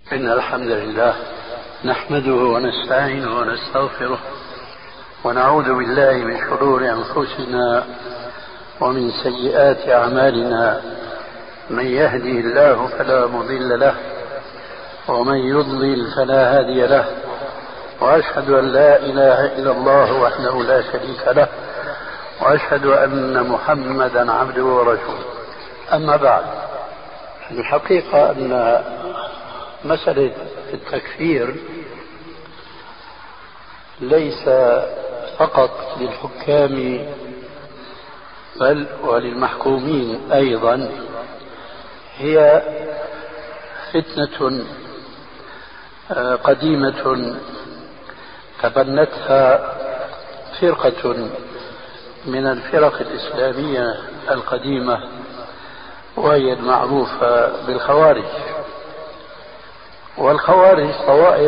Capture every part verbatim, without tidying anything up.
إن الحمد لله نحمده ونستعينه ونستغفره ونعوذ بالله من شرور أنفسنا ومن سيئات أعمالنا. من يهدي الله فلا مضل له ومن يضلل فلا هادي له، وأشهد أن لا إله إلا الله وحده لا شريك له، وأشهد أن محمدا عبده ورسوله. أما بعد، الحقيقة أن مسألة التكفير ليس فقط للحكام بل وللمحكومين أيضا، هي فتنة قديمة تبنتها فرقة من الفرق الإسلامية القديمة، وهي المعروفة بالخوارج. والخوارج طوائف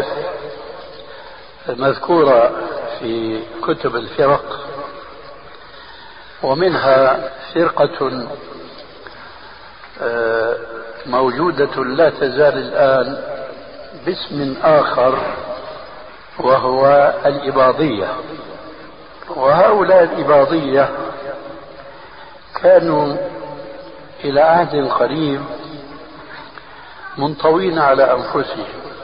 مذكورة في كتب الفرق، ومنها فرقة موجودة لا تزال الآن باسم آخر وهو الإباضية. وهؤلاء الإباضية كانوا إلى عهد قريب منطوين على أنفسهم،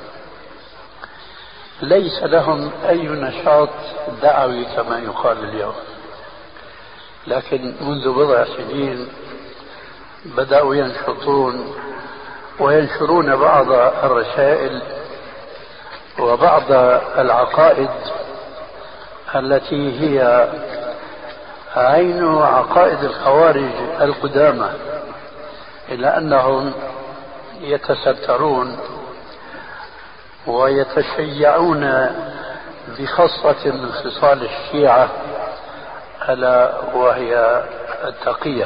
ليس لهم أي نشاط دعوي كما يقال اليوم، لكن منذ بضع سنين بدأوا ينشطون وينشرون بعض الرسائل وبعض العقائد التي هي عين عقائد الخوارج القدامى، إلا أنهم يتسترون ويتشيعون بخاصة من خصال الشيعة ألا وهي التقية.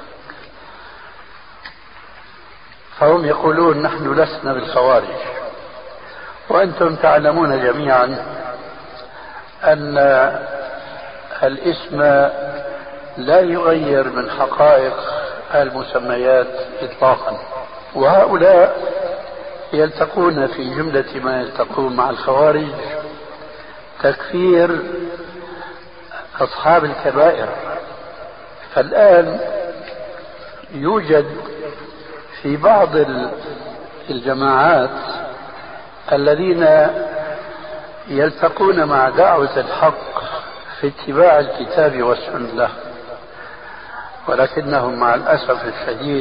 فهم يقولون نحن لسنا بالخوارج، وأنتم تعلمون جميعا أن الاسم لا يغير من حقائق المسميات إطلاقا. وهؤلاء يلتقون في جملة ما يلتقون مع الخوارج تكفير أصحاب الكبائر. فالآن يوجد في بعض الجماعات الذين يلتقون مع دعوة الحق في اتباع الكتاب والسنة، ولكنهم مع الأسف الشديد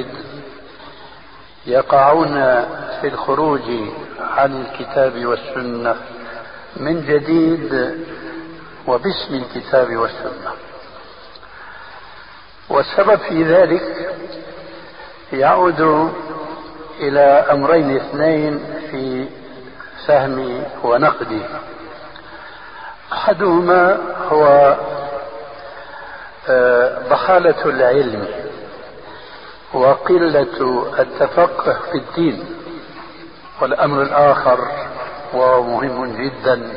يقعون في الخروج عن الكتاب والسنة من جديد وباسم الكتاب والسنة. والسبب في ذلك يعود إلى أمرين اثنين في فهمي ونقدي. أحدهما هو ضحالة العلم وقلة التفقه في الدين، والأمر الآخر وهو مهم جدا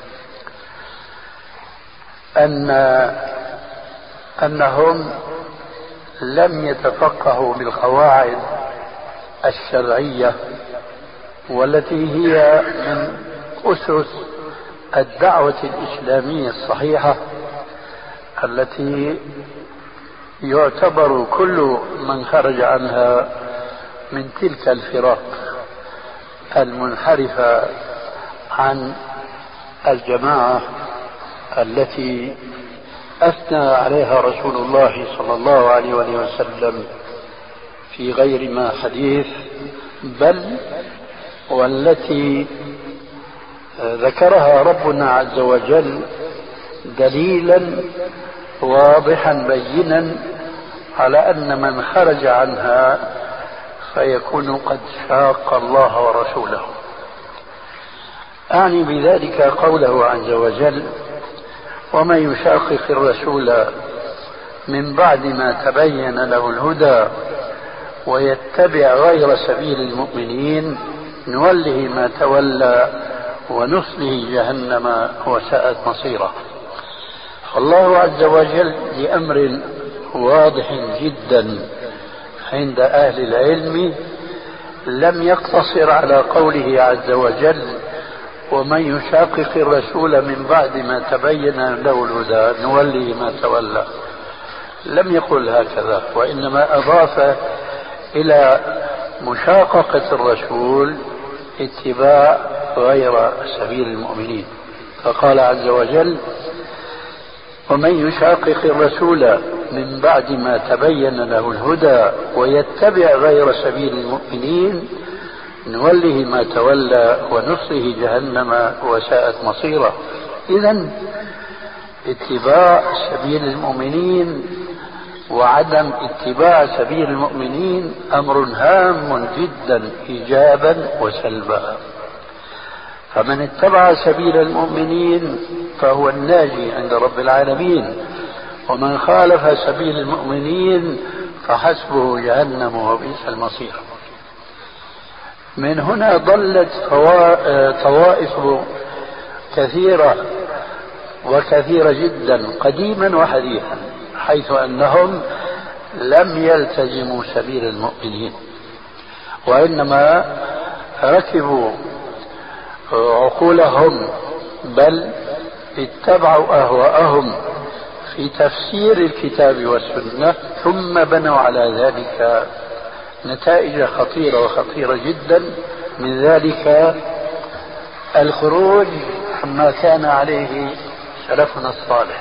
أن أنهم لم يتفقهوا بالقواعد الشرعية والتي هي من أسس الدعوة الإسلامية الصحيحة، التي يعتبر كل من خرج عنها من تلك الفرق المنحرفة عن الجماعة التي أثنى عليها رسول الله صلى الله عليه وسلم في غير ما حديث، بل والتي ذكرها ربنا عز وجل دليلا واضحا بينا على أن من خرج عنها فيكون قد شاق الله ورسوله. أعني بذلك قوله عز وجل: ومن يشاقق الرسول من بعد ما تبين له الهدى ويتبع غير سبيل المؤمنين نوله ما تولى ونصله جهنم وساءت مصيره. فالله عز وجل لأمر واضح جدا عند أهل العلم لم يقتصر على قوله عز وجل ومن يشاقق الرسول من بعد ما تبين له الهدى نولي ما تولى. لم يقل هكذا، وإنما أضاف إلى مشاققة الرسول اتباع غير سبيل المؤمنين، فقال عز وجل ومن يشاقق الرسول من بعد ما تبين له الهدى ويتبع غير سبيل المؤمنين نوله ما تولى ونصله جهنم وساءت مصيره. إذن اتباع سبيل المؤمنين وعدم اتباع سبيل المؤمنين أمر هام جدا إيجابا وسلبا. فمن اتبع سبيل المؤمنين فهو الناجي عند رب العالمين، ومن خالف سبيل المؤمنين فحسبه جهنم وبئس المصير. من هنا ضلت طوائف كثيرة وكثيرة جدا قديما وحديثا، حيث أنهم لم يلتزموا سبيل المؤمنين، وإنما ركبوا عقولهم بل اتبعوا أهواءهم في تفسير الكتاب والسنة، ثم بنوا على ذلك نتائج خطيرة وخطيرة جدا. من ذلك الخروج عما كان عليه سلفنا الصالح.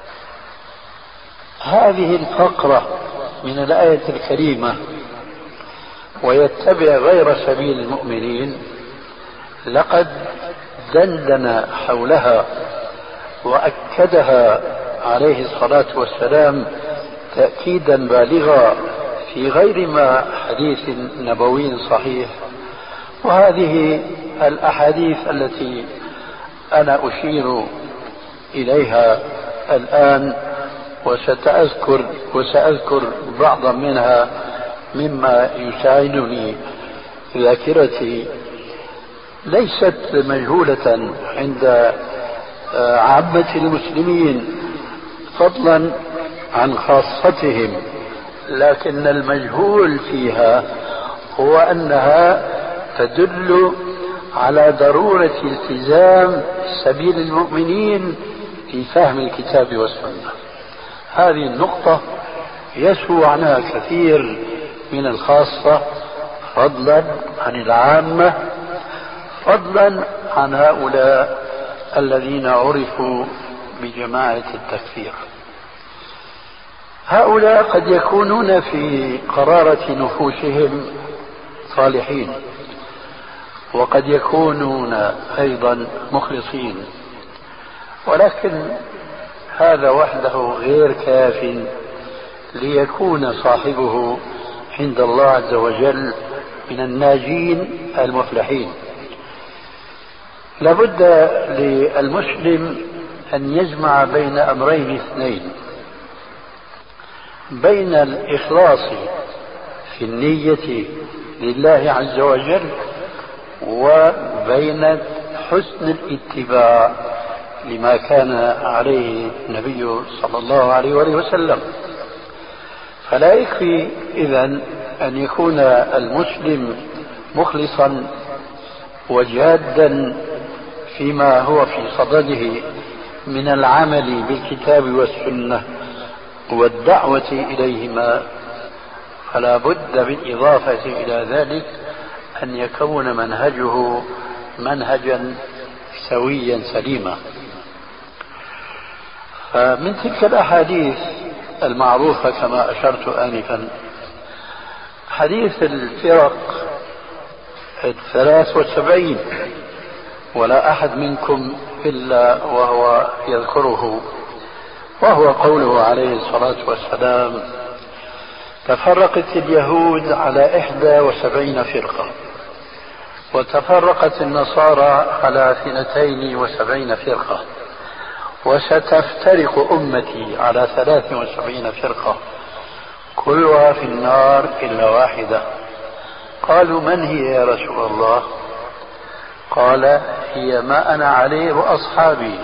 هذه الفقرة من الآية الكريمة ويتبع غير سبيل المؤمنين لقد دندن حولها وأكدها عليه الصلاة والسلام تأكيدا بالغا في غير ما حديث نبوي صحيح. وهذه الأحاديث التي أنا أشير إليها الآن وستأذكر وسأذكر بعضا منها مما يساعدني ذاكرتي ليست مجهولة عند عامة المسلمين فضلا عن خاصتهم، لكن المجهول فيها هو أنها تدل على ضرورة التزام سبيل المؤمنين في فهم الكتاب والسنة. هذه النقطة يسهو عنها كثير من الخاصة فضلا عن العامة، فضلا عن هؤلاء الذين عرفوا بجماعة التكفير. هؤلاء قد يكونون في قرارة نفوسهم صالحين، وقد يكونون أيضا مخلصين، ولكن هذا وحده غير كاف ليكون صاحبه عند الله عز وجل من الناجين المفلحين. لابد للمسلم أن يجمع بين أمرين اثنين: بين الإخلاص في النية لله عز وجل، وبين حسن الاتباع لما كان عليه النبي صلى الله عليه وآله وسلم. فلا يكفي إذن أن يكون المسلم مخلصا وجادا فيما هو في صدده من العمل بالكتاب والسنة والدعوة إليهما، فلا بد بالإضافة إلى ذلك أن يكون منهجه منهجا سويا سليما. فمن تلك الأحاديث المعروفة كما أشرت آنفا حديث الفرق الثلاث والسبعين، ولا أحد منكم إلا وهو يذكره، وهو قوله عليه الصلاة والسلام: تفرقت اليهود على إحدى وسبعين فرقة، وتفرقت النصارى على اثنتين وسبعين فرقة، وستفترق أمتي على ثلاث وسبعين فرقة كلها في النار إلا واحدة. قالوا: من هي يا رسول الله؟ قال: هي ما أنا عليه وأصحابي.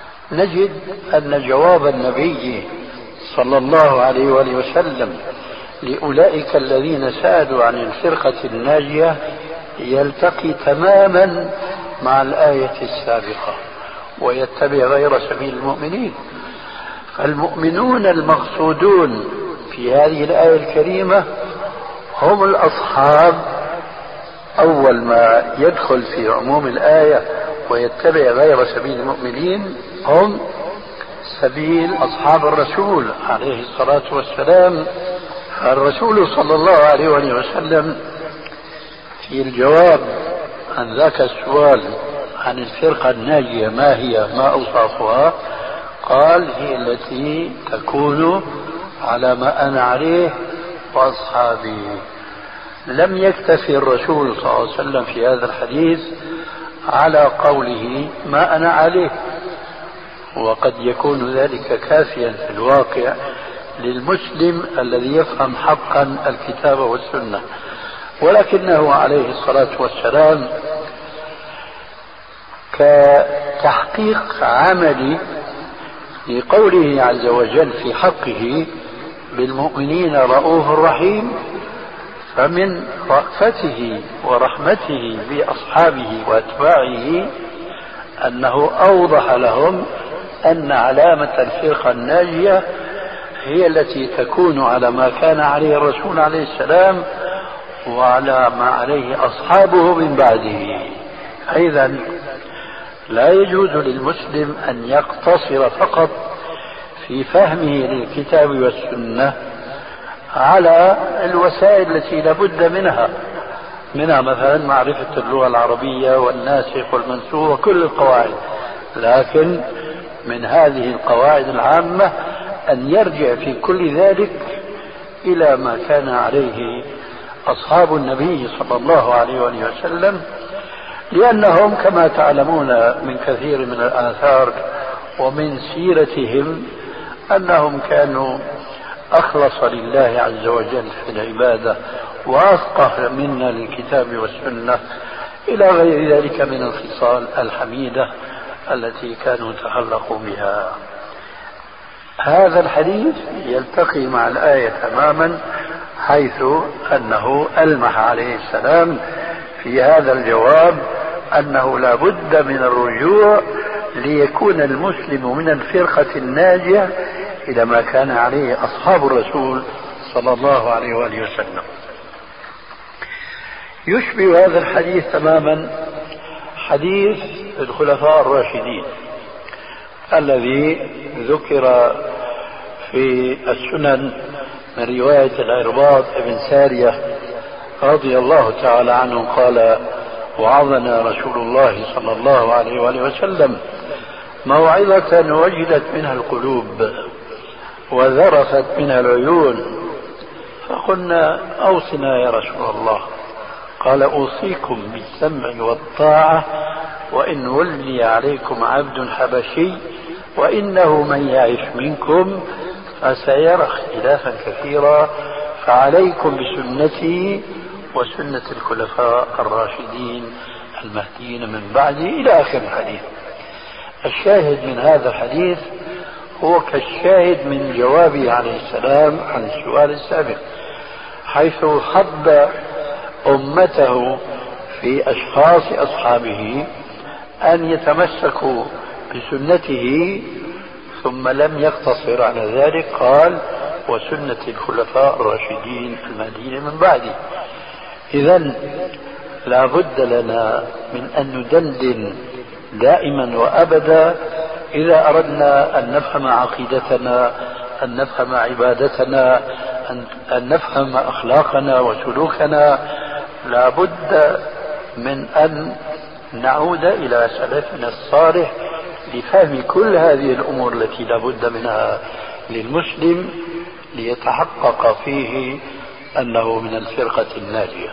نجد أن جواب النبي صلى الله عليه وآله وسلم لأولئك الذين سألوا عن الفرقة الناجية يلتقي تماما مع الآية السابقة ويتبع غير سبيل المؤمنين. فالمؤمنون المقصودون في هذه الآية الكريمة هم الأصحاب، أول ما يدخل في عموم الآية ويتبع غير سبيل المؤمنين هم سبيل أصحاب الرسول عليه الصلاة والسلام. الرسول صلى الله عليه وسلم في الجواب عن ذاك السؤال عن الفرقة الناجية ما هي ما أوصافها، قال هي التي تكون على ما أنا عليه وأصحابي. لم يكتفي الرسول صلى الله عليه وسلم في هذا الحديث على قوله ما أنا عليه، وقد يكون ذلك كافيا في الواقع للمسلم الذي يفهم حقا الكتاب والسنة، ولكنه عليه الصلاة والسلام كتحقيق عملي لقوله عز وجل في حقه بالمؤمنين رؤوف رحيم، فمن رأفته ورحمته بأصحابه وأتباعه أنه أوضح لهم أن علامة الفرقة الناجية هي التي تكون على ما كان عليه الرسول عليه السلام وعلى ما عليه أصحابه من بعده. أيضا لا يجوز للمسلم أن يقتصر فقط في فهمه للكتاب والسنة على الوسائل التي لابد منها منها مثلا معرفة اللغة العربية والناسخ والمنسوخ وكل القواعد، لكن من هذه القواعد العامة أن يرجع في كل ذلك إلى ما كان عليه أصحاب النبي صلى الله عليه وسلم، لأنهم كما تعلمون من كثير من الآثار ومن سيرتهم أنهم كانوا أخلص لله عز وجل في العبادة وأفقه منا للكتاب والسنة إلى غير ذلك من الخصال الحميدة التي كانوا تخلقوا بها. هذا الحديث يلتقي مع الآية تماما، حيث أنه ألمح عليه السلام في هذا الجواب أنه لا بد من الرجوع ليكون المسلم من الفرقة الناجية إلى ما كان عليه أصحاب الرسول صلى الله عليه وآله وسلم. يشبه هذا الحديث تماما حديث الخلفاء الراشدين الذي ذكر في السنن من رواية العرباض بن سارية رضي الله تعالى عنه قال: وعظنا رسول الله صلى الله عليه وآله وسلم موعظة وجلت منها القلوب وذرفت منها العيون، فقلنا: أوصنا يا رسول الله. قال: أوصيكم بالسمع والطاعة وإن ولي عليكم عبد حبشي وإنه من يعش منكم فسيرى اختلافا كثيرا فعليكم بسنتي وسنة الخلفاء الراشدين المهديين من بعدي إلى آخر الحديث. الشاهد من هذا الحديث هو كالشاهد من جوابه عليه السلام عن السؤال السابق، حيث حب أمته في أشخاص أصحابه أن يتمسكوا بسنته، ثم لم يقتصر على ذلك، قال: وسنة الخلفاء الراشدين المهديين من بعدي. إذن لا بد لنا من أن ندندن دائما وأبدا إذا أردنا أن نفهم عقيدتنا، أن نفهم عبادتنا، أن نفهم أخلاقنا وسلوكنا، لا بد من أن نعود إلى سلفنا الصالح لفهم كل هذه الأمور التي لا بد منها للمسلم ليتحقق فيه أنه من الفرقة الناجية.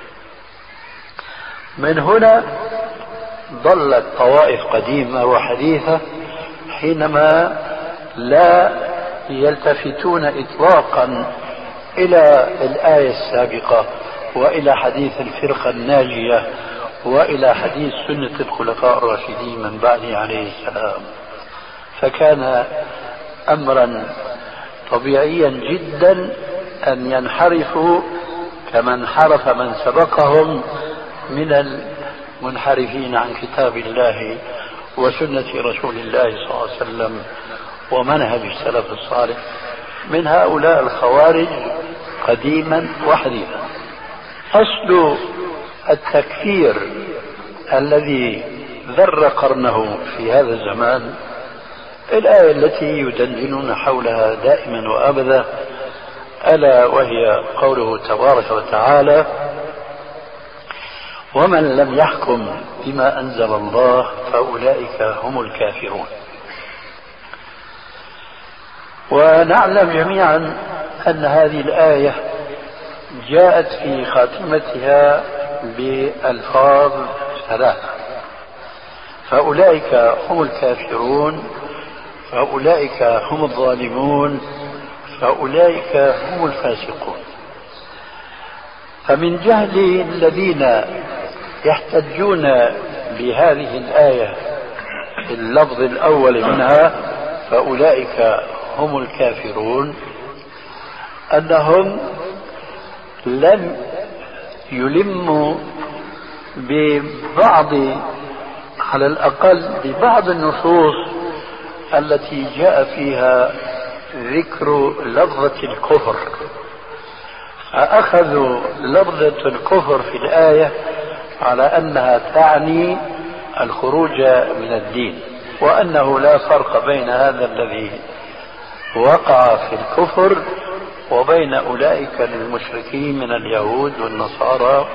من هنا ضلت طوائف قديمة وحديثة حينما لا يلتفتون إطلاقا إلى الآية السابقة وإلى حديث الفرقة الناجية وإلى حديث سنة الخلفاء الراشدين من بعده عليه السلام، فكان أمرا طبيعيا جدا أن ينحرفوا كما انحرف من سبقهم من المنحرفين عن كتاب الله وسنة رسول الله صلى الله عليه وسلم ومنهج السلف الصالح من هؤلاء الخوارج قديما وحديثا. أصل التكفير الذي ذر قرنه في هذا الزمان الآية التي يدندنون حولها دائما وأبدا، ألا وهي قوله تبارك وتعالى: ومن لم يحكم بما أنزل الله فأولئك هم الكافرون. ونعلم جميعا أن هذه الآية جاءت في خاتمتها بألفاظ ثلاثة: فأولئك هم الكافرون، فأولئك هم الظالمون، فأولئك هم الفاسقون. فمن جهل الذين يحتجون بهذه الآية اللفظ الأول منها فأولئك هم الكافرون أنهم لم يلموا ببعض، على الأقل ببعض النصوص التي جاء فيها ذكر لفظة الكفر، فأخذوا لفظة الكفر في الآية على أنها تعني الخروج من الدين، وأنه لا فرق بين هذا الذي وقع في الكفر وبين أولئك المشركين من اليهود والنصارى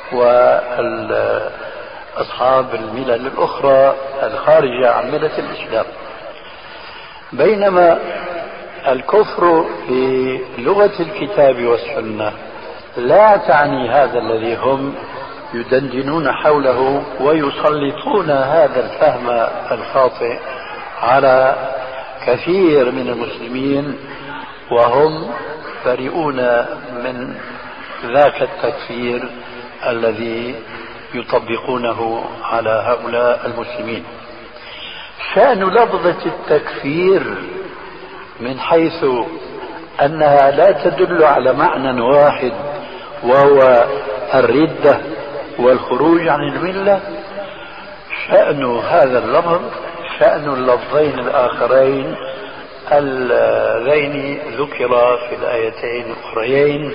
وأصحاب الملل الأخرى الخارجة عن ملة الإسلام. بينما الكفر في لغة الكتاب والسنة لا تعني هذا الذي هم يدندنون حوله ويسلطون هذا الفهم الخاطئ على كثير من المسلمين، وهم بريئون من ذاك التكفير الذي يطبقونه على هؤلاء المسلمين. شأن لفظة التكفير من حيث أنها لا تدل على معنى واحد وهو الردة والخروج عن الملة، شأن هذا اللفظ شأن اللفظين الآخرين اللذين ذكرا في الآيتين الأخريين: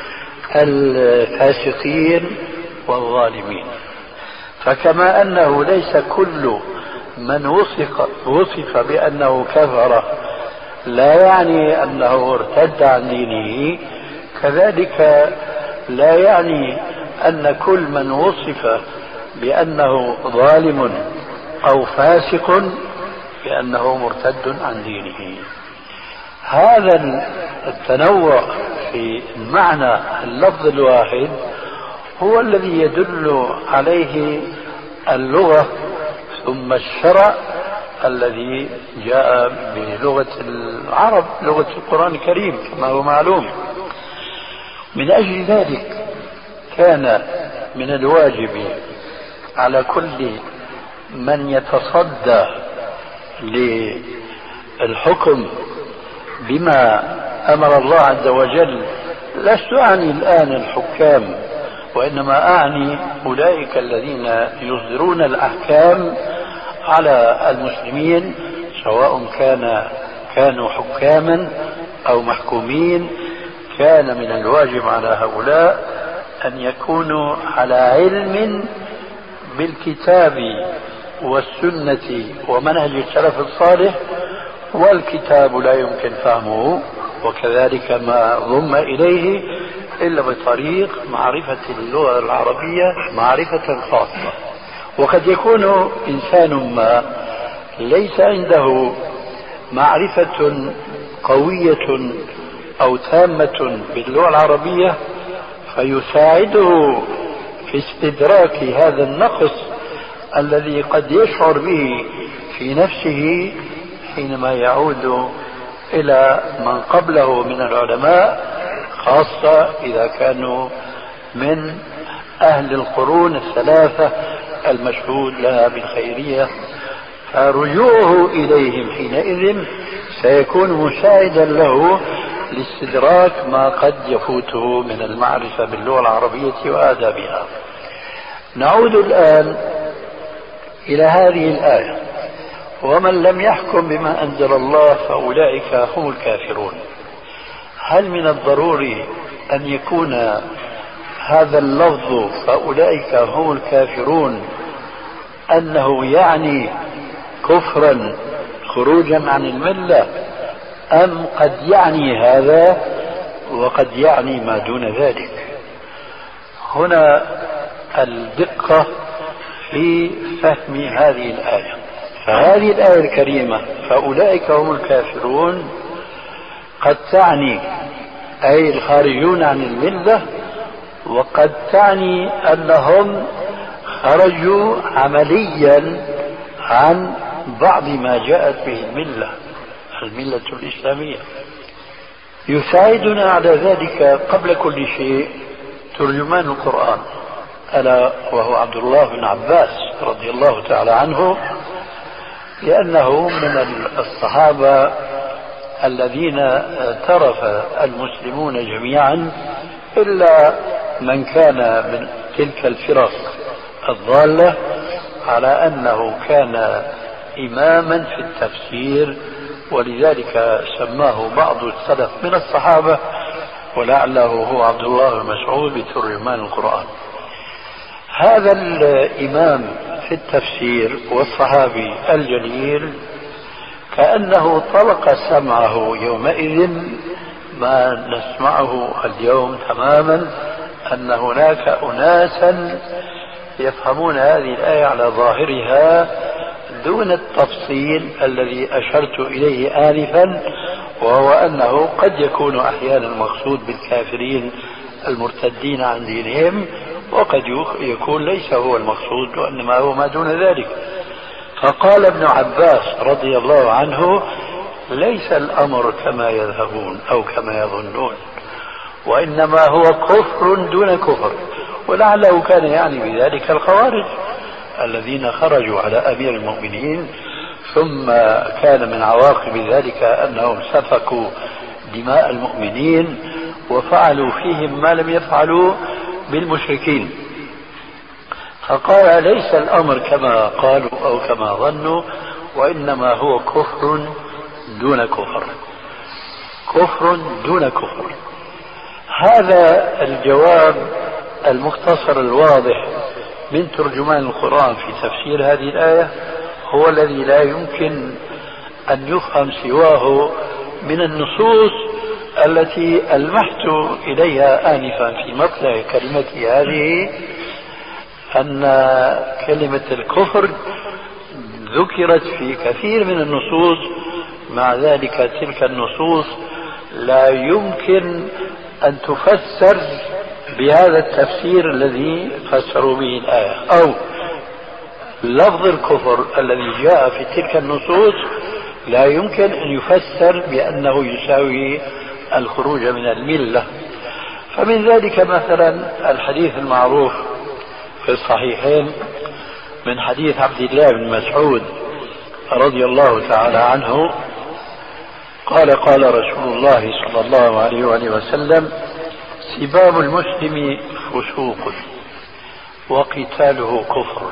الفاسقين والظالمين. فكما أنه ليس كل من وصف, وصف بأنه كفر لا يعني أنه ارتد عن دينه، كذلك لا يعني أن كل من وصف بأنه ظالم أو فاسق بأنه مرتد عن دينه. هذا التنوع في معنى اللفظ الواحد هو الذي يدل عليه اللغة ثم الشرع الذي جاء بلغة العرب، لغة القرآن الكريم كما هو معلوم. من أجل ذلك كان من الواجب على كل من يتصدى للحكم بما أمر الله عز وجل، لست أعني الآن الحكام وإنما أعني أولئك الذين يصدرون الأحكام على المسلمين، سواء كان كانوا حكاما أو محكومين. كان من الواجب على هؤلاء أن يكونوا على علم بالكتاب والسنة ومنهج السلف الصالح، والكتاب لا يمكن فهمه وكذلك ما ضم إليه إلا بطريق معرفة اللغة العربية معرفة خاصة. وقد يكون إنسان ما ليس عنده معرفة قوية أو تامة باللغة العربية فيساعده في استدراك هذا النقص الذي قد يشعر به في نفسه حينما يعود إلى من قبله من العلماء، خاصة إذا كانوا من أهل القرون الثلاثة المشهود لها بالخيرية. فرجوعه إليهم حينئذ سيكون مساعدا له لاستدراك ما قد يفوته من المعرفة باللغة العربية وآدابها. نعود الآن إلى هذه الآية: ومن لم يحكم بما أنزل الله فأولئك هم الكافرون. هل من الضروري أن يكون هذا اللفظ فأولئك هم الكافرون أنه يعني كفرا خروجا عن الملة، أم قد يعني هذا وقد يعني ما دون ذلك؟ هنا الدقة في فهم هذه الآية. فهذه الآية الكريمة فأولئك هم الكافرون قد تعني أي الخارجون عن الملة، وقد تعني أنهم خرجوا عمليا عن بعض ما جاءت به الملة الملة الإسلامية. يساعدنا على ذلك قبل كل شيء ترجمان القرآن، ألا وهو عبد الله بن عباس رضي الله تعالى عنه، لأنه من الصحابة الذين اعترف المسلمون جميعا إلا من كان من تلك الفرق الضالة على أنه كان إماما في التفسير، ولذلك سماه بعض السلف من الصحابة ولعله هو عبد الله بن مسعود بترجمان القرآن. هذا الإمام في التفسير والصحابي الجليل كأنه طلق سمعه يومئذ ما نسمعه اليوم تماما، أن هناك أناسا يفهمون هذه الآية على ظاهرها دون التفصيل الذي أشرت إليه آنفا، وهو أنه قد يكون أحيانا المقصود بالكافرين المرتدين عن دينهم، وقد يكون ليس هو المقصود وإنما هو ما دون ذلك. فقال ابن عباس رضي الله عنه: ليس الأمر كما يذهبون أو كما يظنون، وإنما هو كفر دون كفر. ولعله كان يعني بذلك الخوارج الذين خرجوا على أمير المؤمنين، ثم كان من عواقب ذلك أنهم سفكوا دماء المؤمنين وفعلوا فيهم ما لم يفعلوا بالمشركين. فقال: ليس الأمر كما قالوا أو كما ظنوا، وإنما هو كفر دون كفر، كفر دون كفر. هذا الجواب المختصر الواضح من ترجمان القرآن في تفسير هذه الآية هو الذي لا يمكن أن يفهم سواه من النصوص التي ألمحت إليها آنفا في مطلع كلمتي هذه، أن كلمة الكفر ذكرت في كثير من النصوص، مع ذلك تلك النصوص لا يمكن أن تفسر بهذا التفسير الذي فسروا به الآية، أو لفظ الكفر الذي جاء في تلك النصوص لا يمكن أن يفسر بأنه يساوي الخروج من الملة. فمن ذلك مثلا الحديث المعروف في الصحيحين من حديث عبد الله بن مسعود رضي الله تعالى عنه قال: قال رسول الله صلى الله عليه وآله وسلم: سباب المسلم فسوق وقتاله كفر.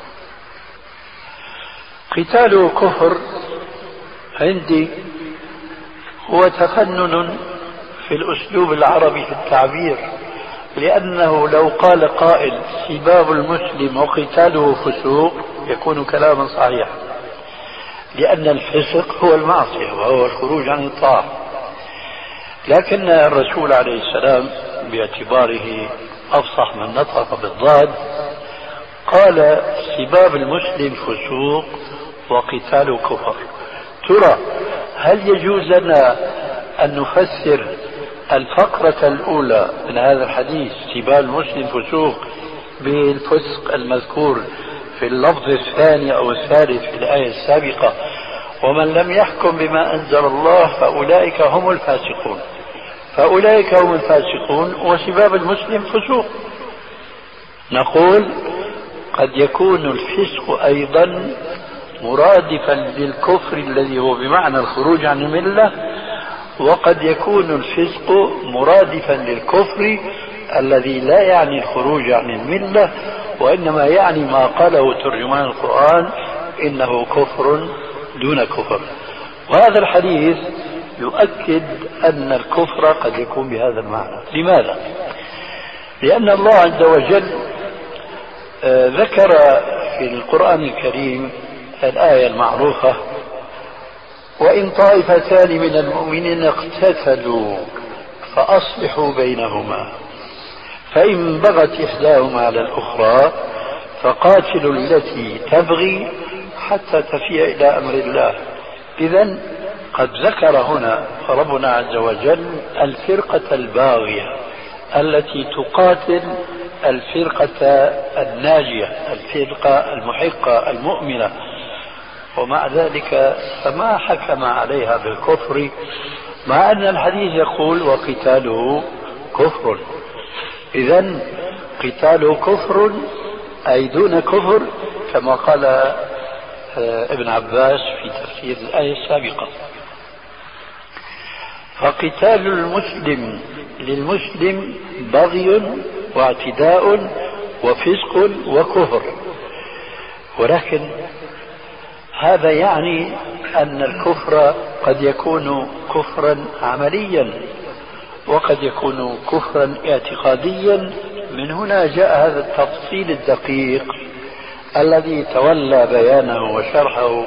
قتاله كفر عندي هو تفنن في الأسلوب العربي في التعبير، لأنه لو قال قائل سباب المسلم وقتاله فسوق يكون كلاما صحيحا، لأن الفسق هو المعصية وهو الخروج عن الطاعة. لكن الرسول عليه السلام باعتباره أفصح من نطق بالضاد قال: سباب المسلم فسوق وقتاله كفر. ترى هل يجوز لنا أن نفسر الفقرة الأولى من هذا الحديث سباب المسلم فسوق بالفسق المذكور في اللفظ الثاني أو الثالث في الآية السابقة: ومن لم يحكم بما أنزل الله فأولئك هم الفاسقون؟ فأولئك هم الفاسقون وسباب المسلم فسوق. نقول: قد يكون الفسق أيضا مرادفا للكفر الذي هو بمعنى الخروج عن الملة، وقد يكون الفسق مرادفا للكفر الذي لا يعني الخروج عن الملة، وإنما يعني ما قاله ترجمان القرآن إنه كفر دون كفر. وهذا الحديث يؤكد أن الكفر قد يكون بهذا المعنى. لماذا؟ لأن الله عز وجل ذكر في القرآن الكريم الآية المعروفة: وإن طائفتان من المؤمنين اقتتلوا فأصلحوا بينهما فإن بغت إحداهما على الأخرى فقاتلوا التي تبغي حتى تفيء إلى أمر الله. إذن قد ذكر هنا ربنا عز وجل الفرقة الباغية التي تقاتل الفرقة الناجية، الفرقة المحقة المؤمنة، ومع ذلك فما حكم عليها بالكفر، مع أن الحديث يقول وقتاله كفر. إذن قتاله كفر أي دون كفر، كما قال ابن عباس في تفسير الآية السابقة. فقتال المسلم للمسلم بغي واعتداء وفسق وكفر، ولكن هذا يعني أن الكفر قد يكون كفرا عمليا وقد يكون كفرا اعتقاديا. من هنا جاء هذا التفصيل الدقيق الذي تولى بيانه وشرحه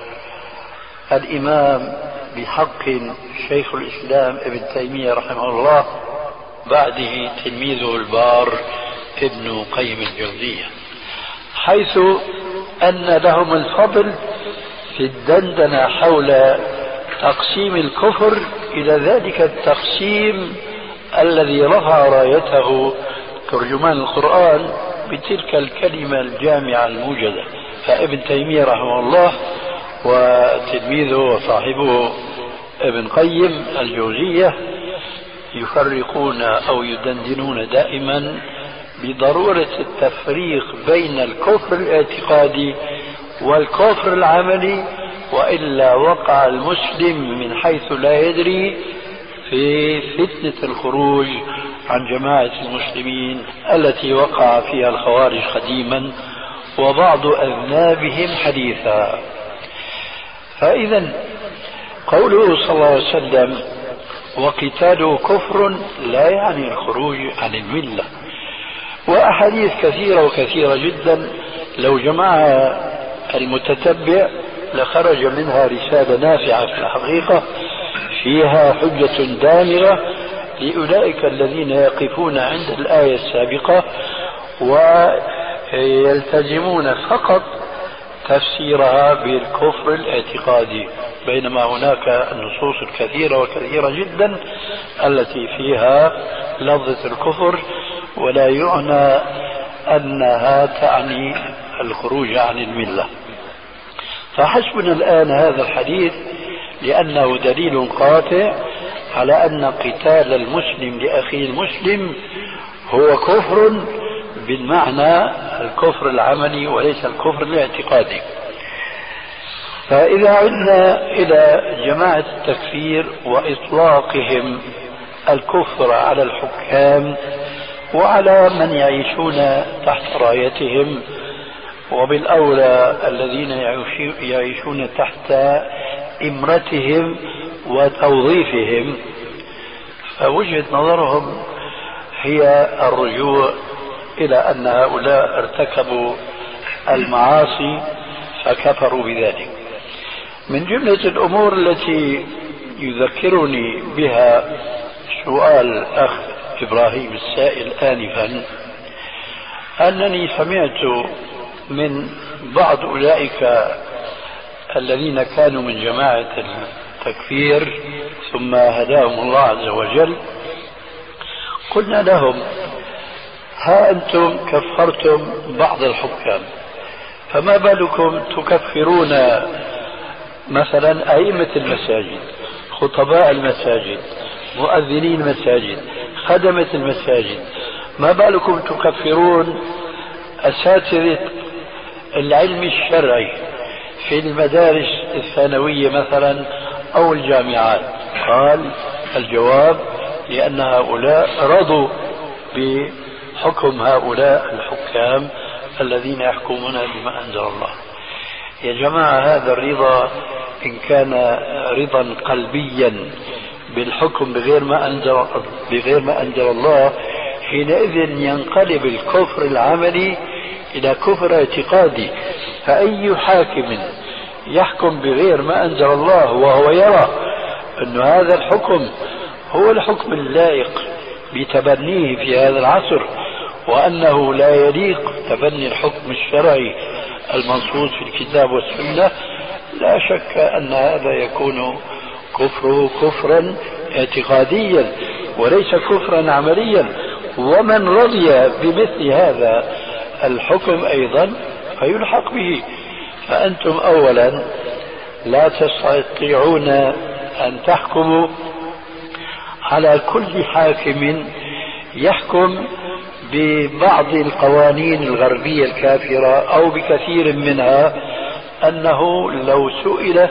الإمام بحق شيخ الإسلام ابن تيمية رحمه الله، بعده تلميذه البار ابن قيم الجوزية، حيث أن لهم الفضل في الدندنة حول تقسيم الكفر إلى ذلك التقسيم الذي رفع رايته ترجمان القرآن بتلك الكلمة الجامعة الموجزة. فابن تيمية رحمه الله وتلميذه وصاحبه ابن قيم الجوزية يفرقون أو يدندنون دائما بضرورة التفريق بين الكفر الاعتقادي والكفر العملي، وإلا وقع المسلم من حيث لا يدري في فتنة الخروج عن جماعة المسلمين التي وقع فيها الخوارج قديما وبعض أذنابهم حديثا. فإذا قوله صلى الله عليه وسلم وقتاله كفر لا يعني الخروج عن الملة، وأحاديث كثيرة وكثيرة جدا لو جمعها المتتبع لخرج منها رسالة نافعة في الحقيقة فيها حجة دامغة لأولئك الذين يقفون عند الآية السابقة ويلتزمون فقط تفسيرها بالكفر الاعتقادي، بينما هناك النصوص الكثيرة وكثيرة جدا التي فيها لفظة الكفر ولا يعنى أنها تعني الخروج عن الملة. فحسبنا الآن هذا الحديث لأنه دليل قاطع على أن قتال المسلم لأخيه المسلم هو كفر بالمعنى الكفر العملي وليس الكفر الاعتقادي. فإذا عدنا إلى جماعة التكفير وإطلاقهم الكفر على الحكام وعلى من يعيشون تحت رايتهم، وبالأولى الذين يعيشون تحت إمرتهم وتوظيفهم، فوجهة نظرهم هي الرجوع إلى أن هؤلاء ارتكبوا المعاصي فكفروا بذلك. من جملة الأمور التي يذكرني بها سؤال الأخ إبراهيم السائل آنفا أنني سمعت من بعض أولئك الذين كانوا من جماعة التكفير ثم هداهم الله عز وجل، قلنا لهم ها أنتم كفرتم بعض الحكام، فما بالكم تكفرون مثلا أئمة المساجد، خطباء المساجد، مؤذني المساجد، خدمة المساجد، ما بالكم تكفرون أساتذة العلم الشرعي في المدارس الثانوية مثلا أو الجامعات؟ قال الجواب لأن هؤلاء رضوا بحكم هؤلاء الحكام الذين يحكمون بما أنزل الله. يا جماعة هذا الرضا إن كان رضا قلبيا بالحكم بغير ما أنزل, بغير ما أنزل الله، حينئذ ينقلب الكفر العملي إلى كفر اعتقادي. فأي حاكم يحكم بغير ما أنزل الله وهو يرى أن هذا الحكم هو الحكم اللائق بتبنيه في هذا العصر، وأنه لا يليق تبني الحكم الشرعي المنصوص في الكتاب والسنة، لا شك أن هذا يكون كفره كفرا اعتقاديا وليس كفرا عمليا. ومن رضي بمثل هذا الحكم أيضا فيلحق به. فأنتم أولا لا تستطيعون أن تحكموا على كل حاكم يحكم ببعض القوانين الغربية الكافرة أو بكثير منها أنه لو سئل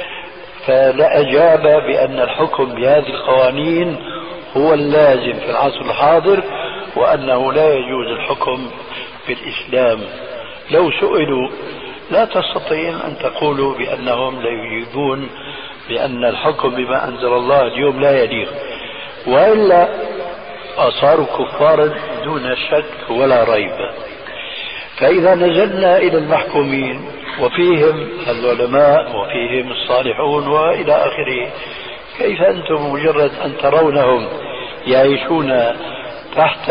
فلأجاب بأن الحكم بهذه القوانين هو اللازم في العصر الحاضر، وأنه لا يجوز الحكم بالإسلام. لو سئلوا لا تستطيعون أن تقولوا بأنهم لا يجيبون بأن الحكم بما أنزل الله اليوم لا يليق، وإلا صاروا كفارا دون شك ولا ريب. فإذا نزلنا إلى المحكومين وفيهم العلماء وفيهم الصالحون وإلى آخره، كيف أنتم مجرد أن ترونهم يعيشون تحت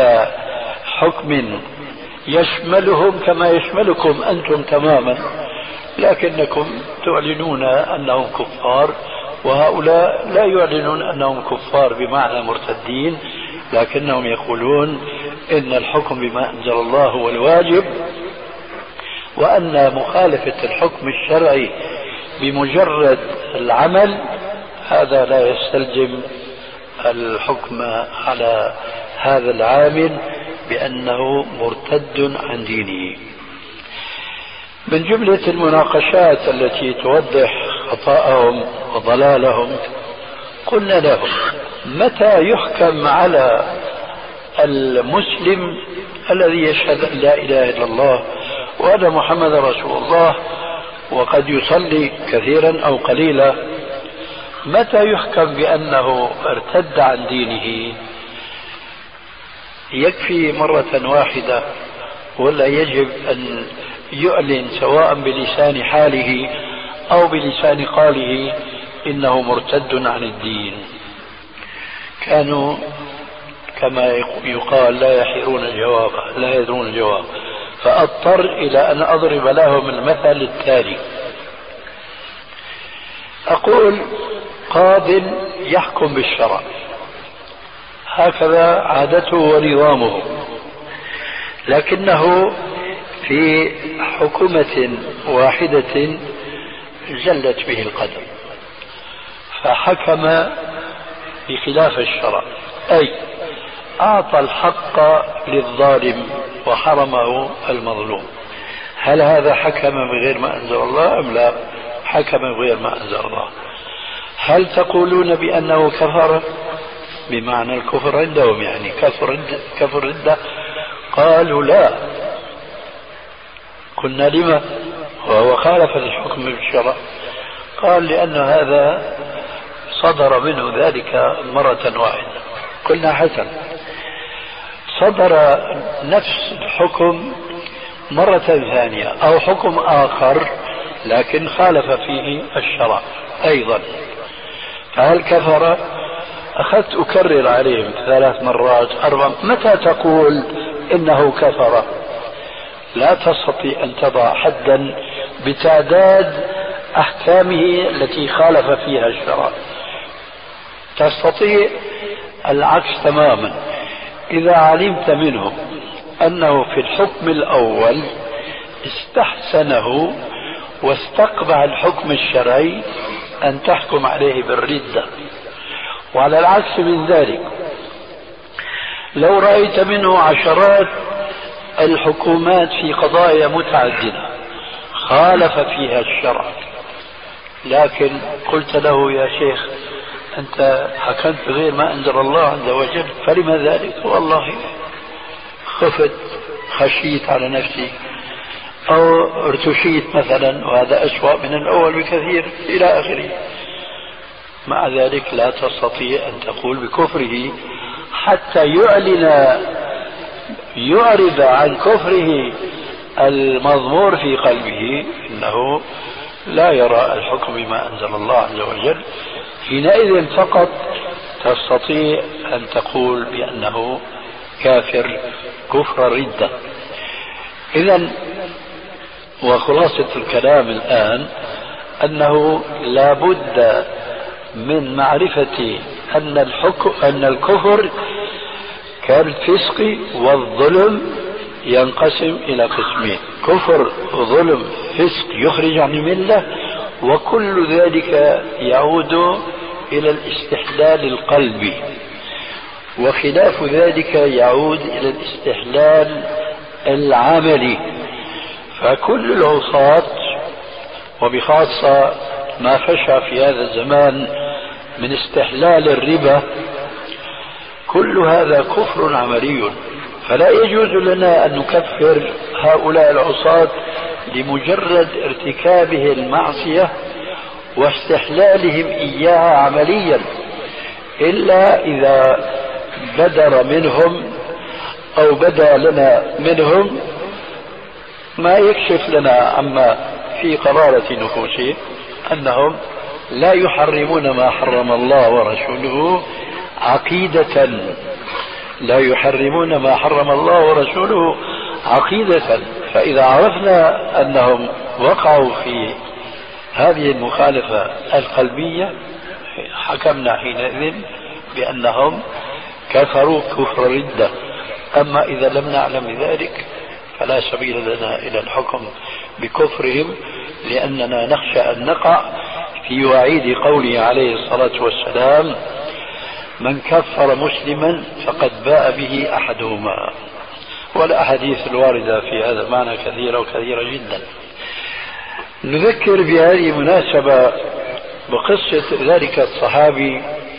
حكم يشملهم كما يشملكم أنتم تماما، لكنكم تعلنون أنهم كفار، وهؤلاء لا يعلنون أنهم كفار بمعنى مرتدين، لكنهم يقولون إن الحكم بما أنزل الله هو الواجب، وأن مخالفة الحكم الشرعي بمجرد العمل هذا لا يستلزم الحكم على هذا العامل بأنه مرتد عن دينه. من جملة المناقشات التي توضح خطأهم وضلالهم قلنا لهم: متى يحكم على المسلم الذي يشهد أن لا إله إلا الله وأن محمد رسول الله وقد يصلي كثيرا أو قليلا، متى يحكم بأنه ارتد عن دينه؟ يكفي مرة واحدة ولا يجب أن يعلن سواء بلسان حاله أو بلسان قاله إنه مرتد عن الدين؟ كانوا كما يقال لا يحيرون الجواب، لا يدرون الجواب. فأضطر إلى أن أضرب لهم المثل التالي. أقول: قاض يحكم بالشرع، هكذا عادته ونظامه، لكنه في حكومة واحدة جلت به القدر فحكم بخلاف الشرع، أي أعطى الحق للظالم وحرمه المظلوم. هل هذا حكم بغير ما أنزل الله أم لا؟ حكم بغير ما أنزل الله. هل تقولون بأنه كفر بمعنى الكفر عندهم، يعني كفر كفر ردة؟ قالوا لا. قلنا: لما؟ وهو خالف الحكم بالشرع. قال: لأن هذا صدر منه ذلك مرة واحدة. قلنا: حسن، صدر نفس الحكم مرة ثانية أو حكم آخر لكن خالف فيه الشرع أيضا، فهل كفر؟ أخذت أكرر عليهم ثلاث مرات أربع: متى تقول إنه كفر؟ لا تستطيع أن تضع حدا بتعداد أحكامه التي خالف فيها الشرع. تستطيع العكس تماما. إذا علمت منه أنه في الحكم الأول استحسنه واستقبح الحكم الشرعي أن تحكم عليه بالردة. وعلى العكس من ذلك، لو رأيت منه عشرات الحكومات في قضايا متعددة خالف فيها الشرع، لكن قلت له: يا شيخ أنت حكمت بغير ما أنزل الله عز وجل، فلما ذلك؟ والله خفت، خشيت على نفسي، أو ارتشيت مثلا، وهذا أسوأ من الأول بكثير إلى آخره. مع ذلك لا تستطيع أن تقول بكفره حتى يعلن يعرض عن كفره المضمور في قلبه إنه لا يرى الحكم بما أنزل الله عز وجل. حينئذ فقط تستطيع أن تقول بأنه كافر كفر الردة. إذن وخلاصة الكلام الآن أنه لا بد من معرفة أن الحكم أن الكفر كالفسق والظلم ينقسم إلى قسمين: كفر ظلم فسق يخرج عن الملة، وكل ذلك يعود إلى الاستحلال القلبي، وخلاف ذلك يعود إلى الاستحلال العملي. فكل العصاة وبخاصة ما فشى في هذا الزمان من استحلال الربا كل هذا كفر عملي، فلا يجوز لنا أن نكفر هؤلاء العصاة لمجرد ارتكابه المعصية واستحلالهم إياها عمليا، إلا إذا بدر منهم أو بدا لنا منهم ما يكشف لنا عما في قرارة نفوسهم أنهم لا يحرمون ما حرم الله ورسوله عقيدة، لا يحرمون ما حرم الله ورسوله عقيدة. فإذا عرفنا أنهم وقعوا في هذه المخالفة القلبية حكمنا حينئذ بأنهم كفروا كفر ردة. أما إذا لم نعلم ذلك فلا سبيل لنا إلى الحكم بكفرهم، لأننا نخشى أن نقع في وعيد قوله عليه الصلاة والسلام: من كفر مسلما فقد باء به أحدهما. والأحاديث الواردة في هذا المعنى كثيرة وكثيرة جدا. نذكر بهذه المناسبة بقصة ذلك الصحابي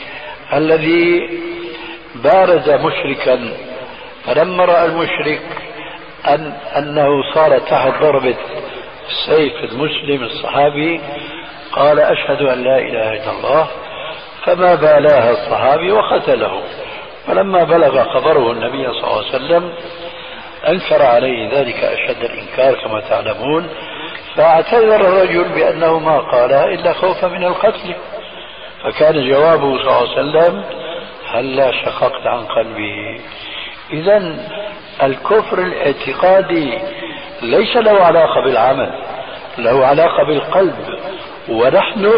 الذي بارز مشركا، فلما رأى المشرك أن أنه صار تحت ضربة سيف المسلم الصحابي قال: أشهد أن لا إله إلا الله، فما بالاها الصحابي وقتله. فلما بلغ خبره النبي صلى الله عليه وسلم أنكر عليه ذلك أشد الإنكار كما تعلمون، فاعتذر الرجل بأنه ما قالها إلا خوفا من القتل. فكان جوابه صلى الله عليه وسلم: هلا شققت عن قلبي. إذن الكفر الاعتقادي ليس له علاقة بالعمل، له علاقة بالقلب، ونحن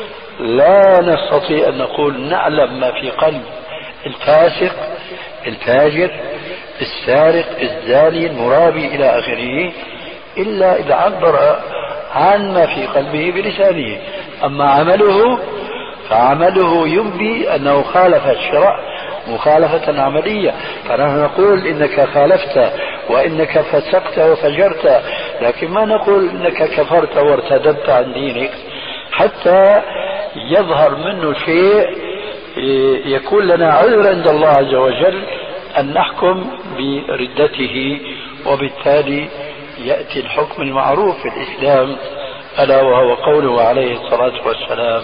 لا نستطيع أن نقول نعلم ما في قلب الفاسق الفاجر السارق الزاني المرابي إلى آخره إلا إذا عبر عن ما في قلبه بلسانه. أما عمله فعمله ينبي أنه خالف الشرع مخالفة عملية، فنحن نقول إنك خالفت وإنك فسقت وفجرت، لكن ما نقول إنك كفرت وارتدت عن دينك حتى يظهر منه شيء يكون لنا عذر عند الله عز وجل أن نحكم بردته، وبالتالي يأتي الحكم المعروف في الإسلام ألا وهو قوله عليه الصلاة والسلام: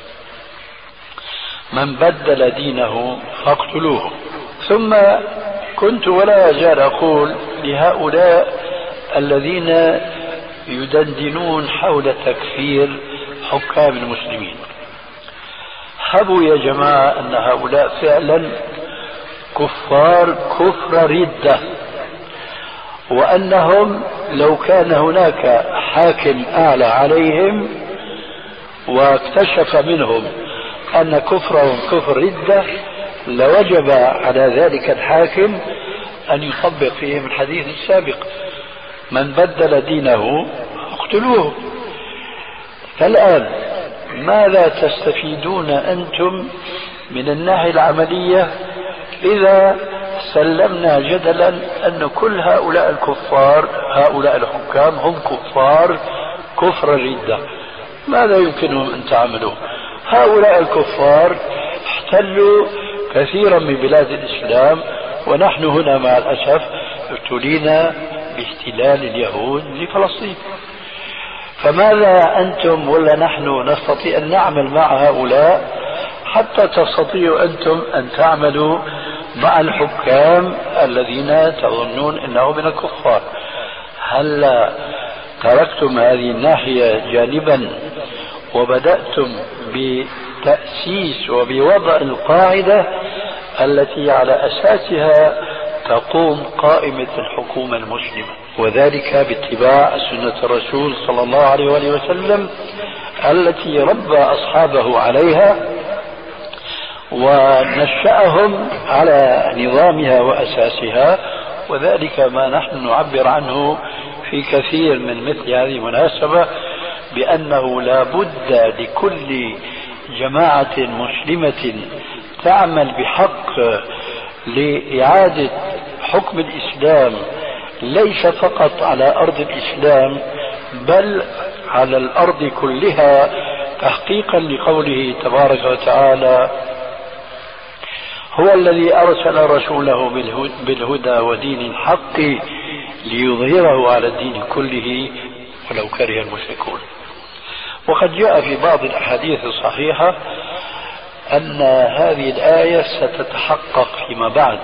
من بدل دينه فاقتلوه. ثم كنت ولا أزال أقول لهؤلاء الذين يدندنون حول تكفير حكام المسلمين: حبوا يا جماعة أن هؤلاء فعلا كفار كفر ردة، وأنهم لو كان هناك حاكم أعلى عليهم واكتشف منهم أن كفرهم كفر ردة لوجب على ذلك الحاكم أن يطبق فيهم الحديث السابق: من بدل دينه اقتلوه. فالآن ماذا تستفيدون أنتم من الناحية العملية إذا سلمنا جدلا أن كل هؤلاء الكفار هؤلاء الحكام هم كفار كفر الردة؟ ماذا يمكنهم أن تعملوا؟ هؤلاء الكفار احتلوا كثيرا من بلاد الإسلام، ونحن هنا مع الأسف ابتلينا باحتلال اليهود لفلسطين. فماذا أنتم ولا نحن نستطيع أن نعمل مع هؤلاء حتى تستطيعوا أنتم أن تعملوا مع الحكام الذين تظنون أنهم من الكفار؟ هل تركتم هذه الناحية جانبا وبدأتم بتأسيس وبوضع القاعدة التي على أساسها تقوم قائمة الحكومة المسلمة، وذلك باتباع سنة الرسول صلى الله عليه وآله وسلم التي ربى أصحابه عليها ونشأهم على نظامها وأساسها. وذلك ما نحن نعبر عنه في كثير من مثل هذه المناسبة بأنه لا بد لكل جماعة مسلمة تعمل بحق لإعادة حكم الإسلام ليس فقط على أرض الإسلام بل على الأرض كلها، تحقيقا لقوله تبارك وتعالى: هو الذي أرسل رسوله بالهدى ودين الحق ليظهره على الدين كله ولو كره المشركون. وقد جاء في بعض الأحاديث الصحيحة أن هذه الآية ستتحقق فيما بعد،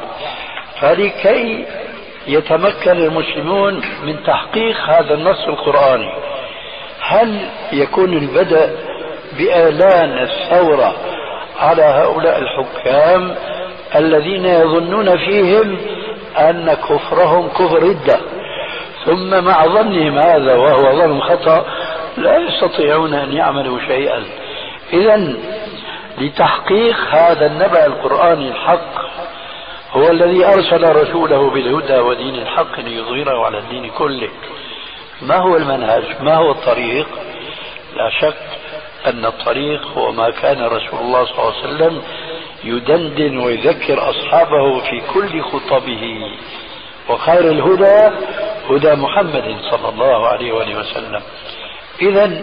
فلكي يتمكن المسلمون من تحقيق هذا النص القرآني هل يكون البدء بإعلان الثورة على هؤلاء الحكام الذين يظنون فيهم أن كفرهم كفر ردة، ثم مع ظنهم هذا وهو ظن خطأ لا يستطيعون أن يعملوا شيئا؟ إذن لتحقيق هذا النبأ القرآني الحق هو الذي أرسل رسوله بالهدى ودين الحق ليظهره على الدين كله. ما هو المنهج؟ ما هو الطريق؟ لا شك أن الطريق هو ما كان رسول الله صلى الله عليه وسلم يدندن ويذكر أصحابه في كل خطبه، وخير الهدى هدى محمد صلى الله عليه وآله وسلم. إذن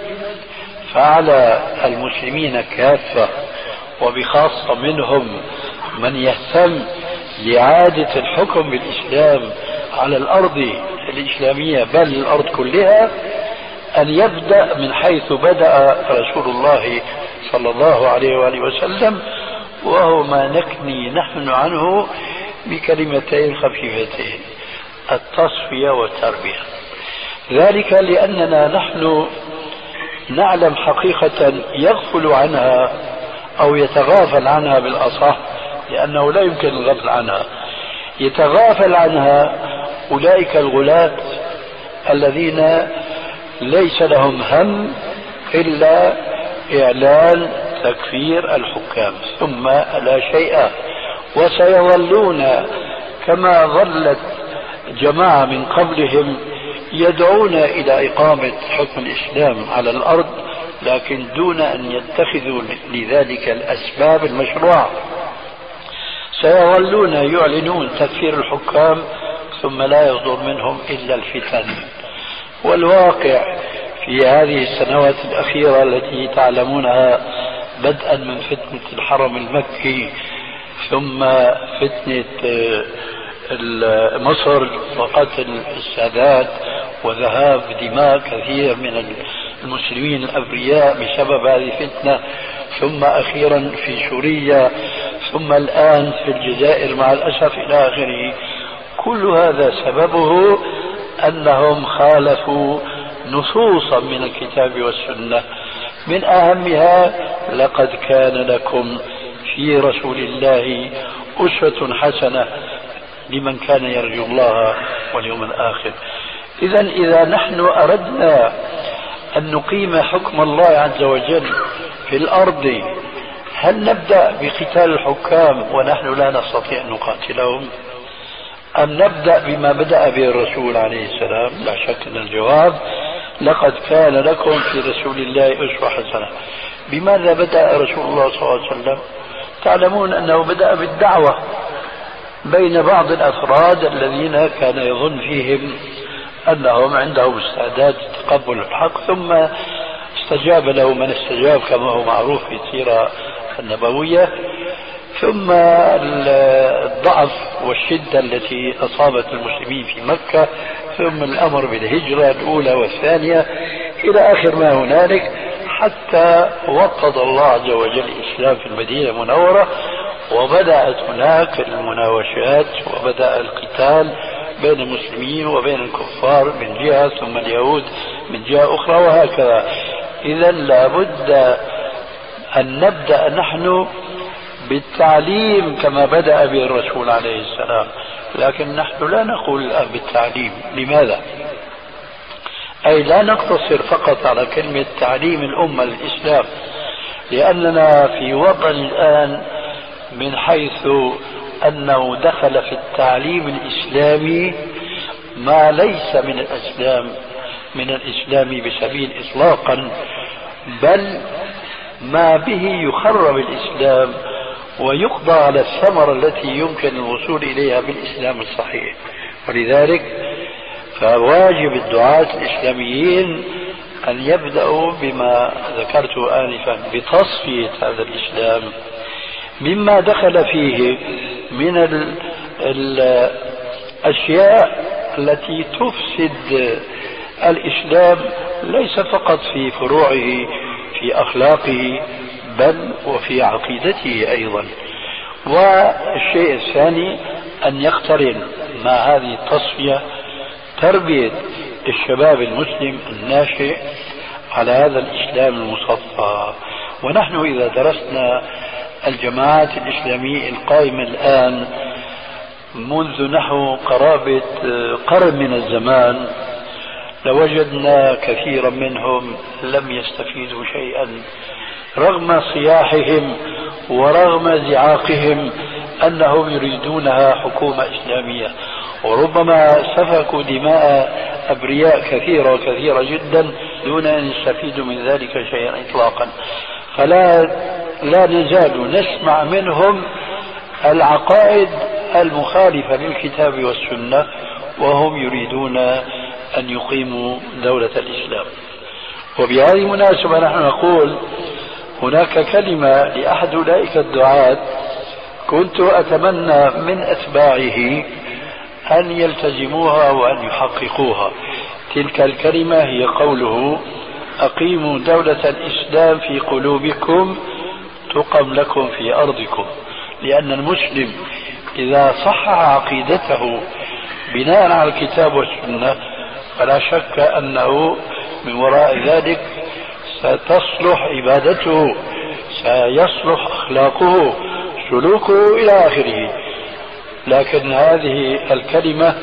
فعلى المسلمين كافة وبخاصة منهم من يهتم لإعادة الحكم بالإسلام على الأرض الإسلامية بل الأرض كلها أن يبدأ من حيث بدأ رسول الله صلى الله عليه وآله وسلم، وهو ما نكني نحن عنه بكلمتين خفيفتين: التصفية والتربية. ذلك لأننا نحن نعلم حقيقة يغفل عنها أو يتغافل عنها بالأصح، لأنه لا يمكن الغفل عنها. يتغافل عنها أولئك الغلاة الذين ليس لهم هم إلا إعلان تكفير الحكام ثم لا شيء، وسيظلون كما ظلت جماعة من قبلهم يدعون إلى إقامة حكم الإسلام على الأرض لكن دون أن يتخذوا لذلك الأسباب المشروعة. سيظلون يعلنون تكفير الحكام ثم لا يصدر منهم إلا الفتن. والواقع في هذه السنوات الأخيرة التي تعلمونها بدءا من فتنة الحرم المكي ثم فتنة مصر وقتل السادات وذهاب دماء كثير من المسلمين الأبرياء بسبب هذه الفتنة، ثم أخيرا في سوريا، ثم الآن في الجزائر مع الأسف إلى آخره. كل هذا سببه أنهم خالفوا نصوصا من الكتاب والسنة، من أهمها: لقد كان لكم في رسول الله أسوة حسنة لمن كان يرجو الله واليوم الآخر. إذن إذا نحن أردنا أن نقيم حكم الله عز وجل في الأرض، هل نبدأ بقتال الحكام ونحن لا نستطيع أن نقاتلهم، أم نبدأ بما بدأ به الرسول عليه السلام؟ لا شك أن الجواب: لقد كان لكم في رسول الله أسوة حسنة. بماذا بدأ رسول الله صلى الله عليه وسلم؟ تعلمون أنه بدأ بالدعوة بين بعض الأفراد الذين كان يظن فيهم أنهم عندهم استعداد لتقبل الحق، ثم استجاب له من استجاب كما هو معروف في السيرة النبوية. ثم الضعف والشدة التي أصابت المسلمين في مكة، ثم الأمر بالهجرة الأولى والثانية إلى آخر ما هنالك، حتى وقض الله عز وجل الإسلام في المدينة المنورة، وبدأت هناك المناوشات وبدأ القتال بين المسلمين وبين الكفار من جهة، ثم اليهود من جهة أخرى، وهكذا. إذا لابد أن نبدأ نحن بالتعليم كما بدأ به الرسول عليه السلام، لكن نحن لا نقول الآن بالتعليم. لماذا؟ أي لا نقتصر فقط على كلمة تعليم الأمة الإسلام، لأننا في وضع الآن من حيث أنه دخل في التعليم الإسلامي ما ليس من الإسلام من الإسلام بسبيل إطلاقا، بل ما به يخرب الإسلام ويقضى على الثمرة التي يمكن الوصول إليها بالإسلام الصحيح. ولذلك فواجب الدعاة الإسلاميين أن يبدأوا بما ذكرت آنفا بتصفية هذا الإسلام مما دخل فيه من الأشياء التي تفسد الإسلام، ليس فقط في فروعه في أخلاقه بل وفي عقيدته أيضا. والشيء الثاني أن يقترن مع هذه التصفية تربية الشباب المسلم الناشئ على هذا الإسلام المصفى. ونحن إذا درسنا الجماعات الإسلامية القائمة الآن منذ نحو قرابة قرن من الزمان، لوجدنا كثيرا منهم لم يستفيدوا شيئا رغم صياحهم ورغم زعاقهم أنهم يريدونها حكومة إسلامية، وربما سفكوا دماء أبرياء كثيرة وكثيرة جدا دون أن يستفيدوا من ذلك شيئا إطلاقا. فلا لا نزال نسمع منهم العقائد المخالفة للكتاب والسنة، وهم يريدون أن يقيموا دولة الإسلام. وبهذه المناسبة نحن نقول هناك كلمة لأحد أولئك الدعاة كنت أتمنى من أتباعه أن يلتزموها وأن يحققوها. تلك الكلمة هي قوله: أقيموا دولة الإسلام في قلوبكم تقم لكم في أرضكم. لأن المسلم إذا صحح عقيدته بناء على الكتاب والسنة فلا شك أنه من وراء ذلك ستصلح عبادته، سيصلح أخلاقه، سلوكه إلى آخره. لكن هذه الكلمة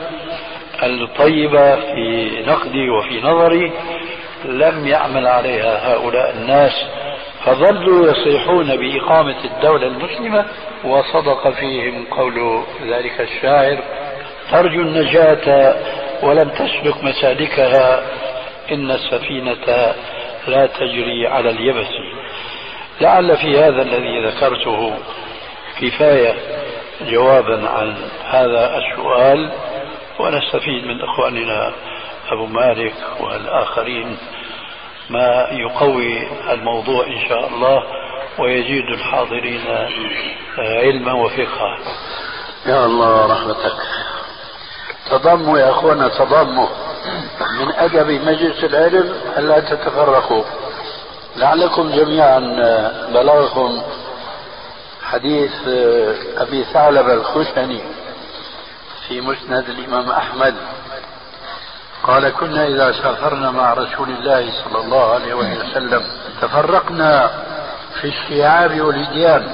الطيبة في نقدي وفي نظري لم يعمل عليها هؤلاء الناس، فظلوا يصيحون بإقامة الدولة المسلمة، وصدق فيهم قول ذلك الشاعر: ترجو النجاة ولم تسلك مسالكها، إن السفينة لا تجري على اليبس. لعل في هذا الذي ذكرته كفاية جوابا عن هذا السؤال، ونستفيد من إخواننا أبو مالك والآخرين ما يقوي الموضوع إن شاء الله ويزيد الحاضرين علما وفقها. يا الله رحمتك. تضموا يا أخوانا، تضموا. من أدب مجلس العلم ألا تتفرقوا. لعلكم جميعا بلغكم حديث أبي ثعلب الخشني في مسند الإمام أحمد قال: كنا إذا سافرنا مع رسول الله صلى الله عليه وسلم تفرقنا في الشعاب والهديان،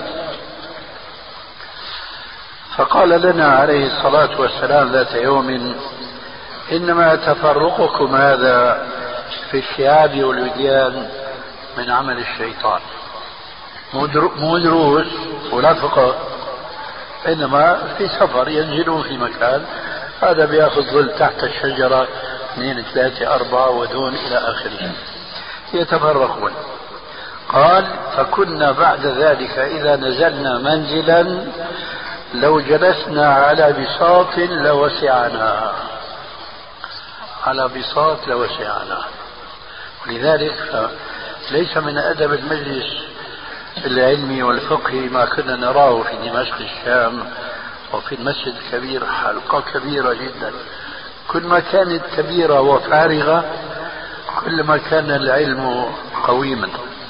فقال لنا عليه الصلاة والسلام ذات يوم: إنما تفرقكم هذا في الشعاب والهديان من عمل الشيطان. مو دروس ولا فقه، إنما في سفر ينزلون في مكان، هذا بياخذ ظل تحت الشجرة اثنين ثلاثة أربعة ودون إلى آخره، يتفرقون. قال: فكنا بعد ذلك إذا نزلنا منزلا لو جلسنا على بساط لوسعنا، على بساط لوسعنا. ولذلك ليس من أدب المجلس العلمي والفقهي ما كنا نراه في دمشق الشام وفي المسجد الكبير، حلقة كبيرة جدا، كل ما كانت كبيرة وفارغة كل ما كان العلم قويما.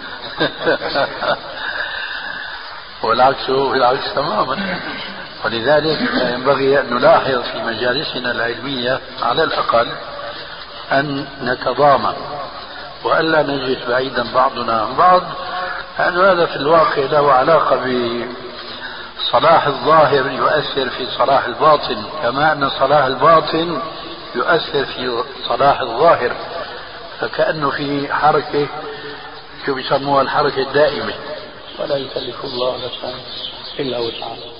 والعكس بالعكس تماما. ولذلك ينبغي أن نلاحظ في مجالسنا العلمية على الأقل أن نتضامن وألا نجلس بعيدا بعضنا عن بعض، لأن هذا في الواقع له علاقة بصلاح الظاهر يؤثر في صلاح الباطن، كما أن صلاح الباطن يؤثر في صلاح الظاهر، فكأنه في حركة شو بيسموها الحركة الدائمة، ولا يكلف الله نفسا إلا وسعها.